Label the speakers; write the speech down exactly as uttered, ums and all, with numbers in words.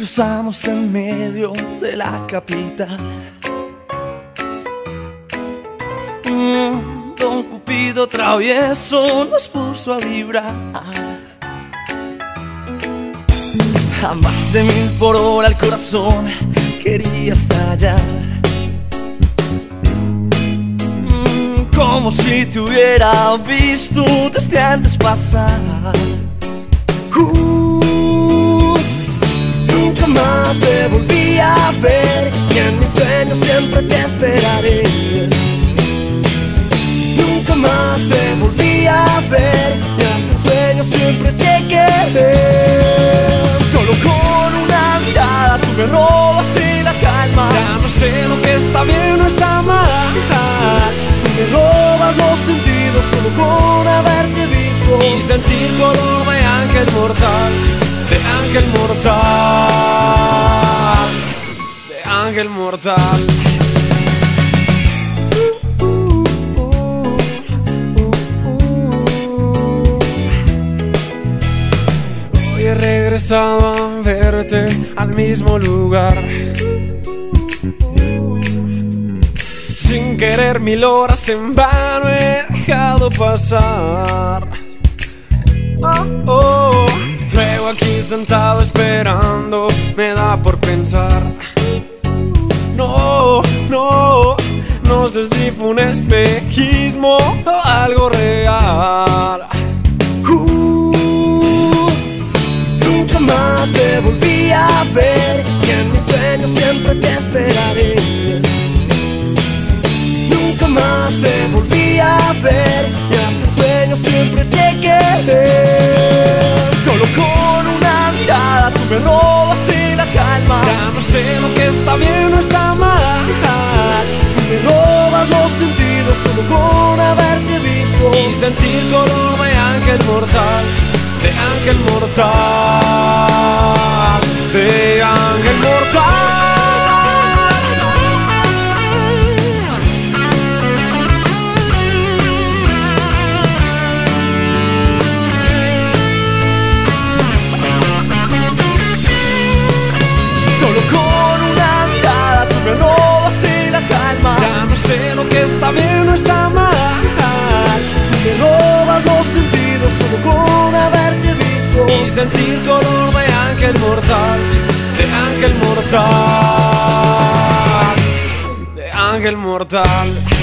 Speaker 1: cruzamos en medio de la capital. Mm, Don Cupido travieso nos puso a vibrar a más de mil por hora. El corazón quería estallar, mm, como si te hubiera visto desde antes pasar. uh, Nunca más te volví a ver y en mis sueños siempre te esperaré. Nunca más te volví a ver y hasta en sueños siempre te quedé. Solo con una mirada tú me robaste la calma.
Speaker 2: Ya no sé lo que está bien o está mal.
Speaker 1: Tú me robas los sentidos solo con haberte visto
Speaker 2: Y sentir color de ángel mortal, de ángel mortal, de ángel mortal. Hoy he regresado a verte al mismo lugar. Sin querer mil horas en vano he dejado pasar. Oh, oh. Luego aquí sentado esperando me da por pensar. No, no, no sé si fue un espejismo o algo real.
Speaker 1: uh, Nunca más te volví a ver y en mis sueños siempre te esperaré. Nunca más te volví a ver y hasta en sueños siempre te quedé. Solo con una mirada tú me robaste la calma.
Speaker 2: Ya no sé lo que está bien o está mal.
Speaker 1: Tú me robas los sentidos solo con haberte visto
Speaker 2: Y sentir color de ángel mortal, de ángel mortal, de ángel mortal. Lo que está bien o está mal.
Speaker 1: Tú me robas los sentidos solo con haberte visto
Speaker 2: Y sentir color de ángel mortal, de ángel mortal, de ángel mortal.